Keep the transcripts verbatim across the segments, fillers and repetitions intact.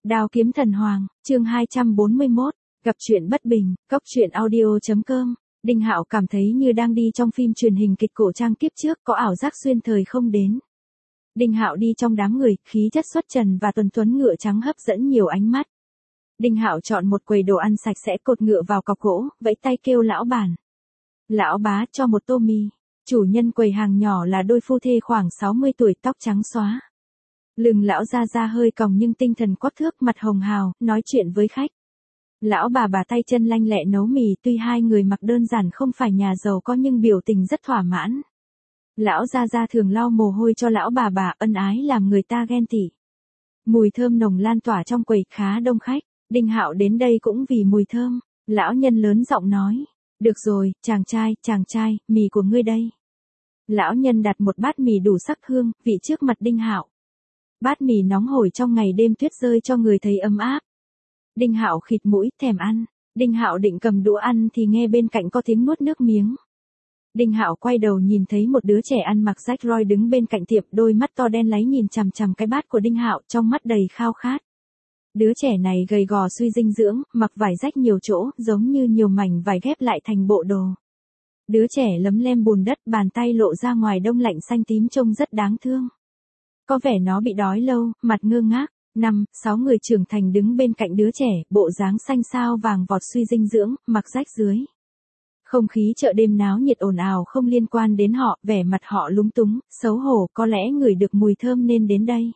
Đao kiếm thần hoàng, chương hai trăm bốn mươi mốt, gặp chuyện bất bình, cốc truyện audio.com. Đinh Hạo cảm thấy như đang đi trong phim truyền hình kịch cổ trang kiếp trước, có ảo giác xuyên thời không đến. Đinh Hạo đi trong đám người, khí chất xuất trần và tuấn tuấn ngựa trắng hấp dẫn nhiều ánh mắt. Đinh Hạo chọn một quầy đồ ăn sạch sẽ, cột ngựa vào cọc gỗ, vẫy tay kêu lão bản. Lão bá, cho một tô mì. Chủ nhân quầy hàng nhỏ là đôi phu thê khoảng sáu mươi tuổi, tóc trắng xóa. Lưng lão ra ra hơi còng nhưng tinh thần quắc thước, mặt hồng hào, nói chuyện với khách. Lão bà bà tay chân lanh lẹ nấu mì, tuy hai người mặc đơn giản không phải nhà giàu có nhưng biểu tình rất thỏa mãn. Lão ra ra thường lau mồ hôi cho lão bà bà, ân ái làm người ta ghen tị. Mùi thơm nồng lan tỏa trong quầy, khá đông khách. Đinh Hạo đến đây cũng vì mùi thơm. Lão nhân lớn giọng nói, được rồi, chàng trai, chàng trai, mì của ngươi đây. Lão nhân đặt một bát mì đủ sắc hương, vị trước mặt Đinh Hạo. Bát mì nóng hổi trong ngày đêm tuyết rơi cho người thấy ấm áp. Đinh Hạo khịt mũi, thèm ăn. Đinh Hạo định cầm đũa ăn thì nghe bên cạnh có tiếng nuốt nước miếng. Đinh Hạo quay đầu nhìn thấy một đứa trẻ ăn mặc rách roi đứng bên cạnh tiệm, đôi mắt to đen láy nhìn chằm chằm cái bát của Đinh Hạo, trong mắt đầy khao khát. Đứa trẻ này gầy gò suy dinh dưỡng, mặc vải rách nhiều chỗ, giống như nhiều mảnh vải ghép lại thành bộ đồ. Đứa trẻ lấm lem bùn đất, bàn tay lộ ra ngoài đông lạnh xanh tím, trông rất đáng thương. Có vẻ nó bị đói lâu, mặt ngơ ngác. Năm, sáu người trưởng thành đứng bên cạnh đứa trẻ, bộ dáng xanh xao vàng vọt suy dinh dưỡng, mặc rách dưới. Không khí chợ đêm náo nhiệt ồn ào không liên quan đến họ, vẻ mặt họ lúng túng, xấu hổ, có lẽ ngửi được mùi thơm nên đến đây.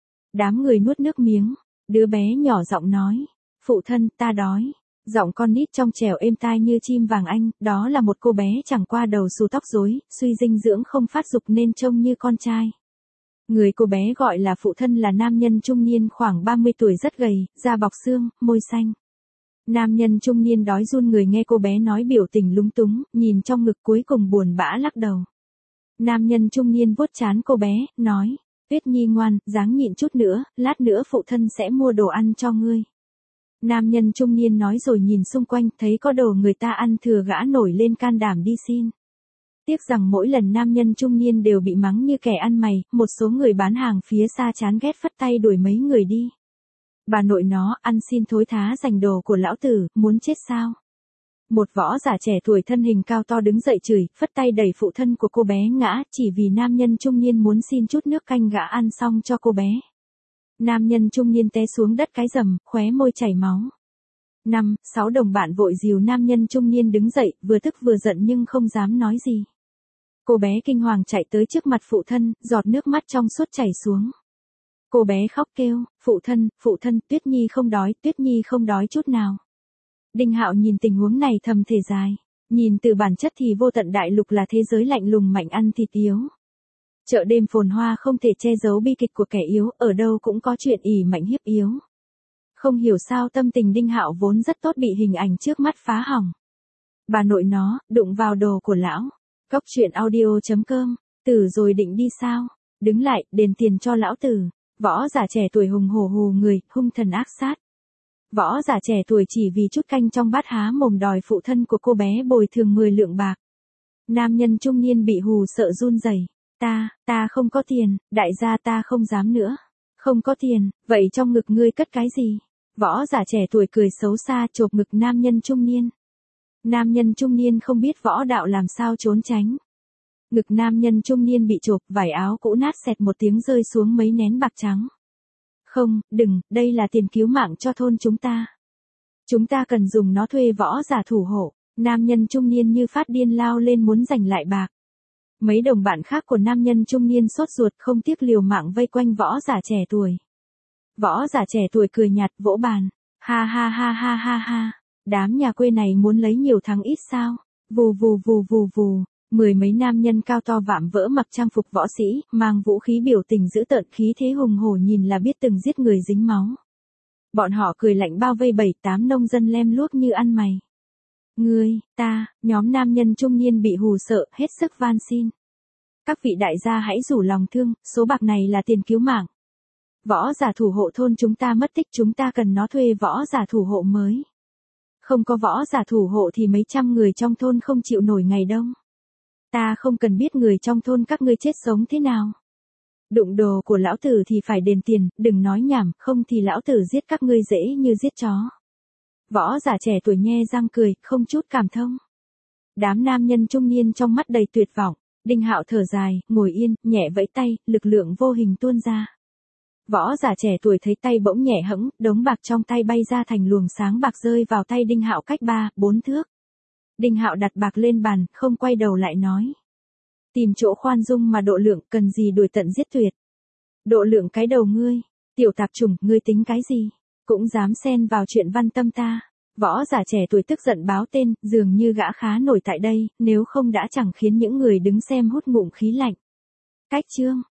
Đám người nuốt nước miếng, đứa bé nhỏ giọng nói, phụ thân, ta đói. Giọng con nít trong trẻo êm tai như chim vàng anh, đó là một cô bé chẳng qua đầu xù tóc rối, suy dinh dưỡng không phát dục nên trông như con trai. Người cô bé gọi là phụ thân là nam nhân trung niên khoảng ba mươi tuổi, rất gầy, da bọc xương, môi xanh. Nam nhân trung niên đói run người, nghe cô bé nói biểu tình lúng túng, nhìn trong ngực cuối cùng buồn bã lắc đầu. Nam nhân trung niên vuốt trán cô bé, nói, Tuyết Nhi ngoan, ráng nhịn chút nữa, lát nữa phụ thân sẽ mua đồ ăn cho ngươi. Nam nhân trung niên nói rồi nhìn xung quanh, thấy có đồ người ta ăn thừa, gã nổi lên can đảm đi xin. Tiếc rằng mỗi lần nam nhân trung niên đều bị mắng như kẻ ăn mày, một số người bán hàng phía xa chán ghét phất tay đuổi mấy người đi. Bà nội nó, ăn xin thối thá giành đồ của lão tử, muốn chết sao? Một võ giả trẻ tuổi thân hình cao to đứng dậy chửi, phất tay đẩy phụ thân của cô bé ngã, chỉ vì nam nhân trung niên muốn xin chút nước canh gã ăn xong cho cô bé. Nam nhân trung niên té xuống đất cái rầm, khóe môi chảy máu. Năm, sáu đồng bạn vội dìu nam nhân trung niên đứng dậy, vừa tức vừa giận nhưng không dám nói gì. Cô bé kinh hoàng chạy tới trước mặt phụ thân, giọt nước mắt trong suốt chảy xuống. Cô bé khóc kêu, phụ thân, phụ thân, Tuyết Nhi không đói, Tuyết Nhi không đói chút nào. Đinh Hạo nhìn tình huống này thầm thở dài. Nhìn từ bản chất thì vô tận đại lục là thế giới lạnh lùng mạnh ăn thịt yếu. Chợ đêm phồn hoa không thể che giấu bi kịch của kẻ yếu, ở đâu cũng có chuyện ỷ mạnh hiếp yếu. Không hiểu sao tâm tình Đinh Hạo vốn rất tốt bị hình ảnh trước mắt phá hỏng. Bà nội nó, đụng vào đồ của lão. Cốc truyện audio.com, tử rồi định đi sao? Đứng lại, đền tiền cho lão tử. Võ giả trẻ tuổi hùng hổ hù người, hung thần ác sát. Võ giả trẻ tuổi chỉ vì chút canh trong bát há mồm đòi phụ thân của cô bé bồi thường mười lượng bạc. Nam nhân trung niên bị hù sợ run rẩy. Ta, ta không có tiền, đại gia ta không dám nữa. Không có tiền, vậy trong ngực ngươi cất cái gì? Võ giả trẻ tuổi cười xấu xa chộp ngực nam nhân trung niên. Nam nhân trung niên không biết võ đạo làm sao trốn tránh. Ngực nam nhân trung niên bị chộp, vải áo cũ nát xẹt một tiếng rơi xuống mấy nén bạc trắng. Không, đừng, đây là tiền cứu mạng cho thôn chúng ta. Chúng ta cần dùng nó thuê võ giả thủ hộ. Nam nhân trung niên như phát điên lao lên muốn giành lại bạc. Mấy đồng bạn khác của nam nhân trung niên sốt ruột không tiếc liều mạng vây quanh võ giả trẻ tuổi. Võ giả trẻ tuổi cười nhạt vỗ bàn. Ha ha ha ha ha ha. Đám nhà quê này muốn lấy nhiều thắng ít sao? Vù vù vù vù vù. Mười mấy nam nhân cao to vạm vỡ mặc trang phục võ sĩ, mang vũ khí biểu tình dữ tợn, khí thế hùng hổ nhìn là biết từng giết người dính máu. Bọn họ cười lạnh bao vây bảy tám nông dân lem luốc như ăn mày. Ngươi, ta, nhóm nam nhân trung niên bị hù sợ, hết sức van xin. Các vị đại gia hãy rủ lòng thương, số bạc này là tiền cứu mạng. Võ giả thủ hộ thôn chúng ta mất tích, chúng ta cần nó thuê võ giả thủ hộ mới. Không có võ giả thủ hộ thì mấy trăm người trong thôn không chịu nổi ngày đông. Ta không cần biết người trong thôn các ngươi chết sống thế nào. Đụng đồ của lão tử thì phải đền tiền, đừng nói nhảm, không thì lão tử giết các ngươi dễ như giết chó. Võ giả trẻ tuổi nhe răng cười, không chút cảm thông. Đám nam nhân trung niên trong mắt đầy tuyệt vọng, Đinh Hạo thở dài, ngồi yên, nhẹ vẫy tay, lực lượng vô hình tuôn ra. Võ giả trẻ tuổi thấy tay bỗng nhẹ hẫng, đống bạc trong tay bay ra thành luồng sáng bạc rơi vào tay Đinh Hạo cách ba, bốn thước. Đinh Hạo đặt bạc lên bàn, không quay đầu lại nói. Tìm chỗ khoan dung mà Độ Lượng, cần gì đuổi tận giết tuyệt. Độ Lượng cái đầu ngươi, tiểu tạp chủng, ngươi tính cái gì? Cũng dám xen vào chuyện văn tâm ta. Võ giả trẻ tuổi tức giận báo tên, dường như gã khá nổi tại đây, nếu không đã chẳng khiến những người đứng xem hút ngụm khí lạnh. Cách chương.